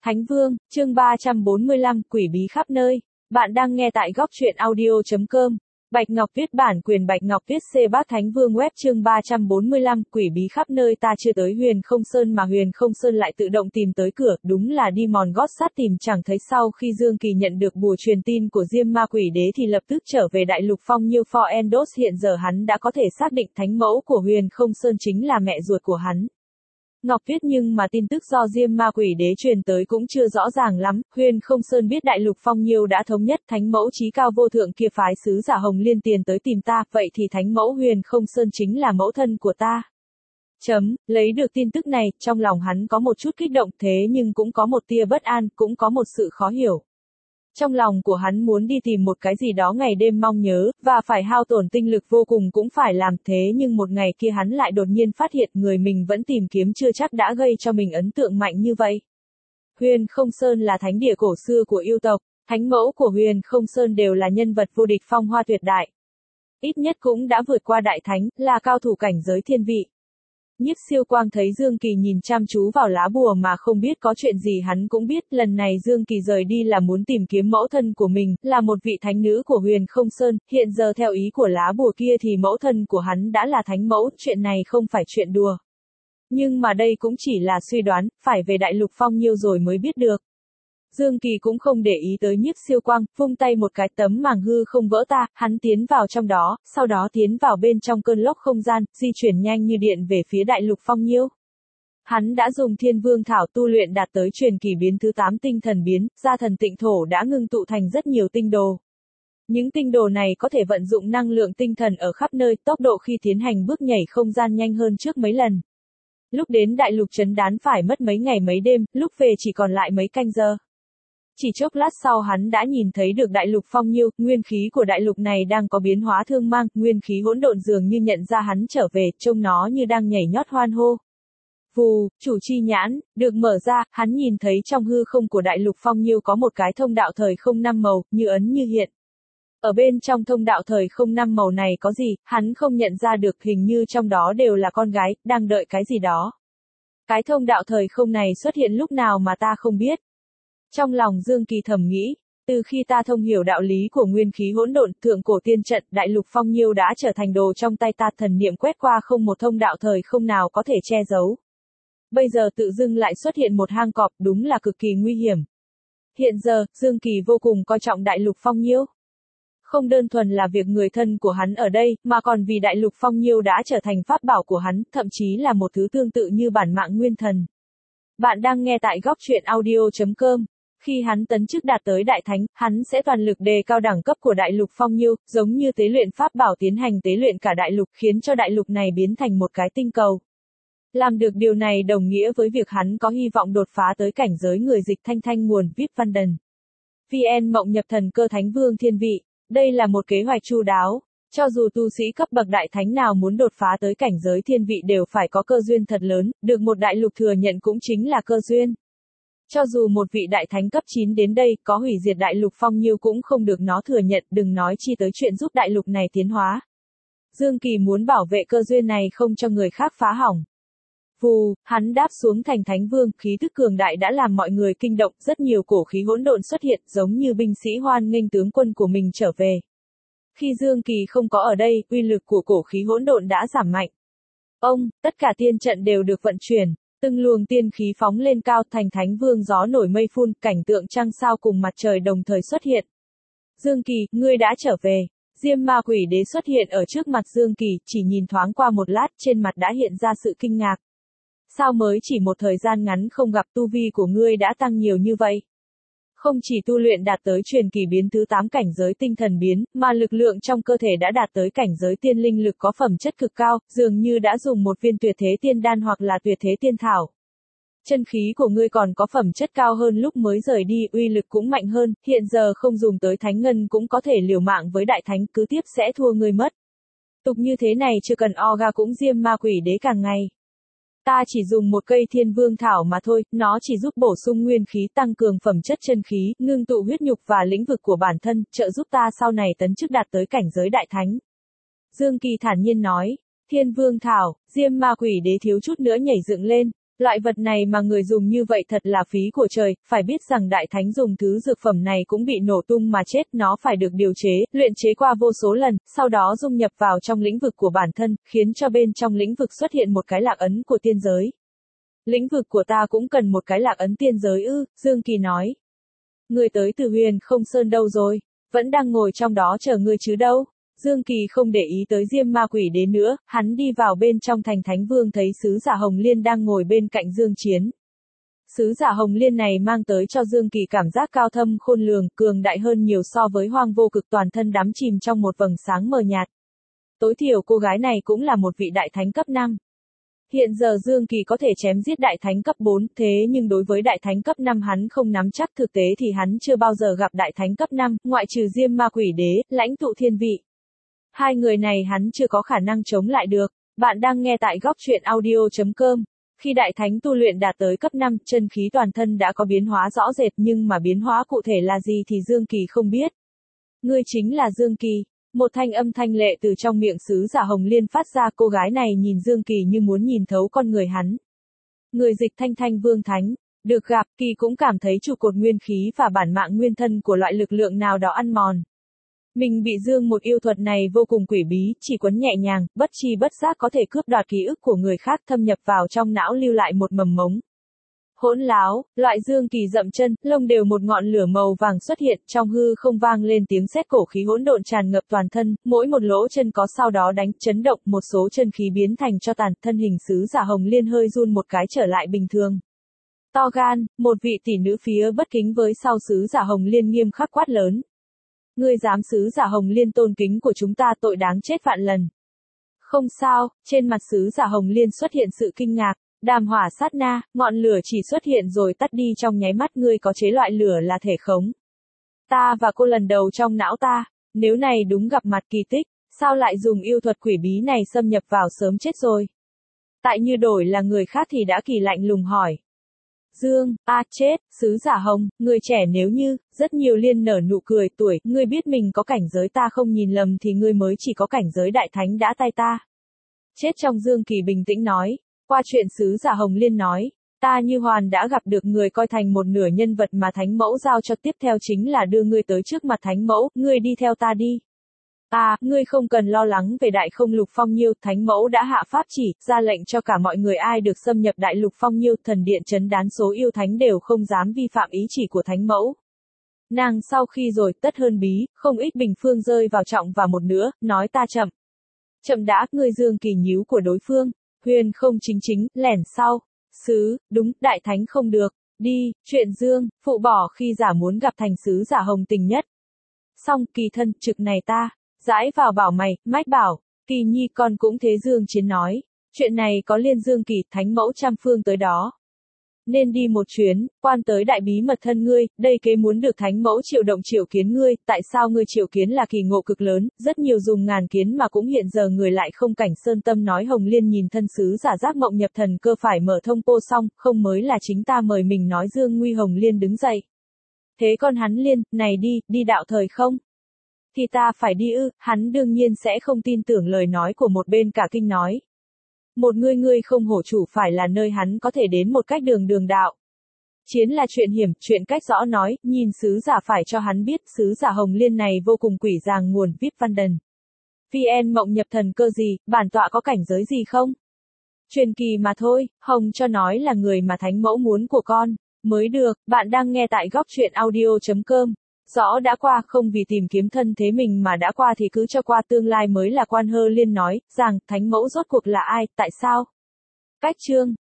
Thánh Vương, chương 345, quỷ bí khắp nơi. Bạn đang nghe tại góc truyện audio.com. Bạch Ngọc viết bản quyền, Bạch Ngọc viết C bát Thánh Vương web chương 345, quỷ bí khắp nơi. Ta chưa tới Huyền Không Sơn mà Huyền Không Sơn lại tự động tìm tới cửa, đúng là đi mòn gót sắt tìm chẳng thấy. Sau khi Dương Kỳ nhận được bùa truyền tin của Diêm Ma Quỷ Đế thì lập tức trở về Đại Lục Phong Nhiêu for Endos. Hiện giờ hắn đã có thể xác định thánh mẫu của Huyền Không Sơn chính là mẹ ruột của hắn. Ngọc viết nhưng mà tin tức do Diêm Ma Quỷ Đế truyền tới cũng chưa rõ ràng lắm. Huyền Không Sơn biết Đại Lục Phong Nhiêu đã thống nhất, thánh mẫu chí cao vô thượng kia phái sứ giả Hồng Liên tiền tới tìm ta, vậy thì thánh mẫu Huyền Không Sơn chính là mẫu thân của ta. Lấy được tin tức này, trong lòng hắn có một chút kích động, thế nhưng cũng có một tia bất an, cũng có một sự khó hiểu. Trong lòng của hắn muốn đi tìm một cái gì đó ngày đêm mong nhớ, và phải hao tổn tinh lực vô cùng cũng phải làm, thế nhưng một ngày kia hắn lại đột nhiên phát hiện người mình vẫn tìm kiếm chưa chắc đã gây cho mình ấn tượng mạnh như vậy. Huyền Không Sơn là thánh địa cổ xưa của yêu tộc, thánh mẫu của Huyền Không Sơn đều là nhân vật vô địch, phong hoa tuyệt đại. Ít nhất cũng đã vượt qua đại thánh, là cao thủ cảnh giới thiên vị. Nhiếp Siêu Quang thấy Dương Kỳ nhìn chăm chú vào lá bùa mà không biết có chuyện gì, hắn cũng biết lần này Dương Kỳ rời đi là muốn tìm kiếm mẫu thân của mình, là một vị thánh nữ của Huyền Không Sơn. Hiện giờ theo ý của lá bùa kia thì mẫu thân của hắn đã là thánh mẫu, chuyện này không phải chuyện đùa. Nhưng mà đây cũng chỉ là suy đoán, phải về Đại Lục Phong Nhiêu rồi mới biết được. Dương Kỳ cũng không để ý tới Nhiếp Siêu Quang, vung tay một cái, tấm màng hư không vỡ ta, hắn tiến vào trong đó, sau đó tiến vào bên trong cơn lốc không gian, di chuyển nhanh như điện về phía Đại Lục Phong Nhiêu. Hắn đã dùng Thiên Vương Thảo tu luyện đạt tới truyền kỳ biến thứ 8 tinh thần biến, gia thần tịnh thổ đã ngưng tụ thành rất nhiều tinh đồ. Những tinh đồ này có thể vận dụng năng lượng tinh thần ở khắp nơi, tốc độ khi tiến hành bước nhảy không gian nhanh hơn trước mấy lần. Lúc đến Đại Lục Trấn Đán phải mất mấy ngày mấy đêm, lúc về chỉ còn lại mấy canh giờ. Chỉ chốc lát sau hắn đã nhìn thấy được Đại Lục Phong Nhiêu, nguyên khí của đại lục này đang có biến hóa thương mang, nguyên khí hỗn độn dường như nhận ra hắn trở về, trông nó như đang nhảy nhót hoan hô. Vù, chủ chi nhãn, được mở ra, hắn nhìn thấy trong hư không của Đại Lục Phong Nhiêu có một cái thông đạo thời không 5 màu, như ấn như hiện. Ở bên trong thông đạo thời không 5 màu này có gì, hắn không nhận ra được, hình như trong đó đều là con gái, đang đợi cái gì đó. Cái thông đạo thời không này xuất hiện lúc nào mà ta không biết. Trong lòng Dương Kỳ thầm nghĩ, từ khi ta thông hiểu đạo lý của nguyên khí hỗn độn, thượng cổ tiên trận, Đại Lục Phong Nhiêu đã trở thành đồ trong tay ta, thần niệm quét qua không một thông đạo thời không nào có thể che giấu. Bây giờ tự dưng lại xuất hiện một hang cọp, đúng là cực kỳ nguy hiểm. Hiện giờ, Dương Kỳ vô cùng coi trọng Đại Lục Phong Nhiêu. Không đơn thuần là việc người thân của hắn ở đây, mà còn vì Đại Lục Phong Nhiêu đã trở thành pháp bảo của hắn, thậm chí là một thứ tương tự như bản mạng nguyên thần. Bạn đang nghe tại góc truyện audio.com. Khi hắn tấn chức đạt tới đại thánh, hắn sẽ toàn lực đề cao đẳng cấp của Đại Lục Phong Nhiêu, giống như tế luyện pháp bảo, tiến hành tế luyện cả đại lục, khiến cho đại lục này biến thành một cái tinh cầu. Làm được điều này đồng nghĩa với việc hắn có hy vọng đột phá tới cảnh giới người dịch thanh thanh nguồn VIP Văn Đần. VN Mộng nhập thần cơ Thánh Vương thiên vị. Đây là một kế hoạch chu đáo. Cho dù tu sĩ cấp bậc đại thánh nào muốn đột phá tới cảnh giới thiên vị đều phải có cơ duyên thật lớn, được một đại lục thừa nhận cũng chính là cơ duyên. Cho dù một vị đại thánh cấp 9 đến đây, có hủy diệt Đại Lục Phong Nhiêu cũng không được nó thừa nhận, đừng nói chi tới chuyện giúp đại lục này tiến hóa. Dương Kỳ muốn bảo vệ cơ duyên này không cho người khác phá hỏng. Vù, hắn đáp xuống thành Thánh Vương, khí thức cường đại đã làm mọi người kinh động, rất nhiều cổ khí hỗn độn xuất hiện, giống như binh sĩ hoan nghênh tướng quân của mình trở về. Khi Dương Kỳ không có ở đây, uy lực của cổ khí hỗn độn đã giảm mạnh. Tất cả tiên trận đều được vận chuyển. Từng luồng tiên khí phóng lên cao, thành Thánh Vương gió nổi mây phun, cảnh tượng trăng sao cùng mặt trời đồng thời xuất hiện. Dương Kỳ, ngươi đã trở về. Diêm Ma Quỷ Đế xuất hiện ở trước mặt Dương Kỳ, chỉ nhìn thoáng qua một lát, trên mặt đã hiện ra sự kinh ngạc. Sao mới chỉ một thời gian ngắn không gặp, tu vi của ngươi đã tăng nhiều như vậy? Không chỉ tu luyện đạt tới truyền kỳ biến thứ 8 cảnh giới tinh thần biến, mà lực lượng trong cơ thể đã đạt tới cảnh giới tiên linh lực có phẩm chất cực cao, dường như đã dùng một viên tuyệt thế tiên đan hoặc là tuyệt thế tiên thảo. Chân khí của ngươi còn có phẩm chất cao hơn lúc mới rời đi, uy lực cũng mạnh hơn, hiện giờ không dùng tới thánh ngân cũng có thể liều mạng với đại thánh, cứ tiếp sẽ thua ngươi mất. Tục như thế này chưa cần Oga cũng Diêm Ma Quỷ Đế càng ngày. Ta chỉ dùng một cây Thiên Vương Thảo mà thôi, nó chỉ giúp bổ sung nguyên khí, tăng cường phẩm chất chân khí, ngưng tụ huyết nhục và lĩnh vực của bản thân, trợ giúp ta sau này tấn chức đạt tới cảnh giới đại thánh. Dương Kỳ thản nhiên nói, Thiên Vương Thảo, Diêm Ma Quỷ Đế thiếu chút nữa nhảy dựng lên, Loại vật này mà người dùng như vậy thật là phí của trời, phải biết rằng đại thánh dùng thứ dược phẩm này cũng bị nổ tung mà chết, nó phải được điều chế, luyện chế qua vô số lần, sau đó dung nhập vào trong lĩnh vực của bản thân, khiến cho bên trong lĩnh vực xuất hiện một cái lạc ấn của tiên giới. Lĩnh vực của ta cũng cần một cái lạc ấn tiên giới ư, Dương Kỳ nói. Ngươi tới từ Huyền Không Sơn đâu rồi? Vẫn đang ngồi trong đó chờ ngươi chứ đâu. Dương Kỳ không để ý tới Diêm Ma Quỷ Đế nữa, hắn đi vào bên trong thành Thánh Vương thấy sứ giả Hồng Liên đang ngồi bên cạnh Dương Chiến. Sứ giả Hồng Liên này mang tới cho Dương Kỳ cảm giác cao thâm khôn lường, cường đại hơn nhiều so với Hoang Vô Cực, toàn thân đắm chìm trong một vầng sáng mờ nhạt. Tối thiểu cô gái này cũng là một vị đại thánh cấp 5. Hiện giờ Dương Kỳ có thể chém giết đại thánh cấp 4, thế nhưng đối với đại thánh cấp 5 hắn không nắm chắc, thực tế thì hắn chưa bao giờ gặp đại thánh cấp 5, ngoại trừ Diêm Ma Quỷ Đế, Lãnh Tụ Thiên Vị. Hai người này hắn chưa có khả năng chống lại được. Bạn đang nghe tại góc truyện audio.com. Khi đại thánh tu luyện đạt tới cấp 5, chân khí toàn thân đã có biến hóa rõ rệt, nhưng mà biến hóa cụ thể là gì thì Dương Kỳ không biết. Ngươi chính là Dương Kỳ. Một thanh âm thanh lệ từ trong miệng sứ giả Hồng Liên phát ra, cô gái này nhìn Dương Kỳ như muốn nhìn thấu con người hắn. Người dịch Thanh Thanh Vương Thánh. Được gặp, Kỳ cũng cảm thấy trụ cột nguyên khí và bản mạng nguyên thân của loại lực lượng nào đó ăn mòn. Mình bị Dương một yêu thuật này vô cùng quỷ bí, chỉ quấn nhẹ nhàng, bất chi bất giác có thể cướp đoạt ký ức của người khác, thâm nhập vào trong não lưu lại một mầm mống. Hỗn láo, loại Dương Kỳ dậm chân, lông đều một ngọn lửa màu vàng xuất hiện, trong hư không vang lên tiếng sét, cổ khí hỗn độn tràn ngập toàn thân, mỗi một lỗ chân có sau đó đánh chấn động, một số chân khí biến thành cho tàn, thân hình sứ giả Hồng Liên hơi run một cái trở lại bình thường. To gan, một vị tỷ nữ phía bất kính với sau sứ giả Hồng Liên nghiêm khắc quát lớn. Ngươi dám sứ giả Hồng Liên tôn kính của chúng ta, tội đáng chết vạn lần. Không sao, trên mặt sứ giả Hồng Liên xuất hiện sự kinh ngạc. Đàm hỏa sát na, ngọn lửa chỉ xuất hiện rồi tắt đi trong nháy mắt. Ngươi có chế loại lửa là thể khống. Ta và cô lần đầu trong não ta, nếu này đúng gặp mặt kỳ tích, sao lại dùng yêu thuật quỷ bí này xâm nhập vào, sớm chết rồi. Tại như đổi là người khác thì đã kỳ lạnh lùng hỏi. Dương, chết, sứ giả Hồng, người trẻ nếu như, rất nhiều liên nở nụ cười, tuổi, ngươi biết mình có cảnh giới, ta không nhìn lầm thì ngươi mới chỉ có cảnh giới đại thánh đã tay ta. Chết trong. Dương Kỳ bình tĩnh nói. Qua chuyện sứ giả Hồng Liên nói, ta như hoàn đã gặp được người coi thành một nửa nhân vật mà Thánh Mẫu giao cho, tiếp theo chính là đưa ngươi tới trước mặt Thánh Mẫu, ngươi đi theo ta đi. Ngươi không cần lo lắng về Đại Không Lục Phong Nhiêu, Thánh Mẫu đã hạ pháp chỉ, ra lệnh cho cả mọi người ai được xâm nhập Đại Lục Phong Nhiêu, thần điện trấn đán số yêu thánh đều không dám vi phạm ý chỉ của Thánh Mẫu. Nàng sau khi rồi, tất hơn bí, không ít bình phương rơi vào trọng, và một nữa, nói ta chậm. Chậm đã, ngươi. Dương Kỳ nhíu của đối phương. Huyền không chính, lẻn sau. Sứ, đúng, đại thánh không được. Đi, chuyện Dương, phụ bỏ khi giả muốn gặp thành sứ giả Hồng tình nhất. Xong, Kỳ thân, trực này ta. Dãi vào bảo mày, mách bảo. Kỳ nhi con cũng thế. Dương Chiến nói. Chuyện này có liên Dương Kỳ, Thánh Mẫu trăm phương tới đó. Nên đi một chuyến, quan tới đại bí mật thân ngươi, đây kế muốn được Thánh Mẫu triệu động triệu kiến ngươi, tại sao ngươi triệu kiến là kỳ ngộ cực lớn, rất nhiều dùng ngàn kiến mà cũng hiện giờ người lại không cảnh sơn tâm. Nói Hồng Liên nhìn thân sứ giả giác mộng nhập thần cơ phải mở thông cô xong, không mới là chính ta mời mình nói. Dương Nguy Hồng Liên đứng dậy. Thế con hắn Liên, này đi đạo thời không? Thì ta phải đi ư, hắn đương nhiên sẽ không tin tưởng lời nói của một bên, cả kinh nói. Một ngươi không hổ chủ phải là nơi hắn có thể đến một cách đường đạo. Chiến là chuyện hiểm, chuyện cách rõ nói, nhìn sứ giả phải cho hắn biết, sứ giả Hồng Liên này vô cùng quỷ giàng nguồn, VIP văn đần. VN mộng nhập thần cơ gì, bản tọa có cảnh giới gì không? Truyền kỳ mà thôi, Hồng cho nói là người mà Thánh Mẫu muốn của con, mới được. Bạn đang nghe tại góc truyện audio.com. Rõ đã qua, không vì tìm kiếm thân thế mình mà đã qua thì cứ cho qua, tương lai mới là quan. Hơ Liên nói, rằng, Thánh Mẫu rốt cuộc là ai, tại sao? Cách chương.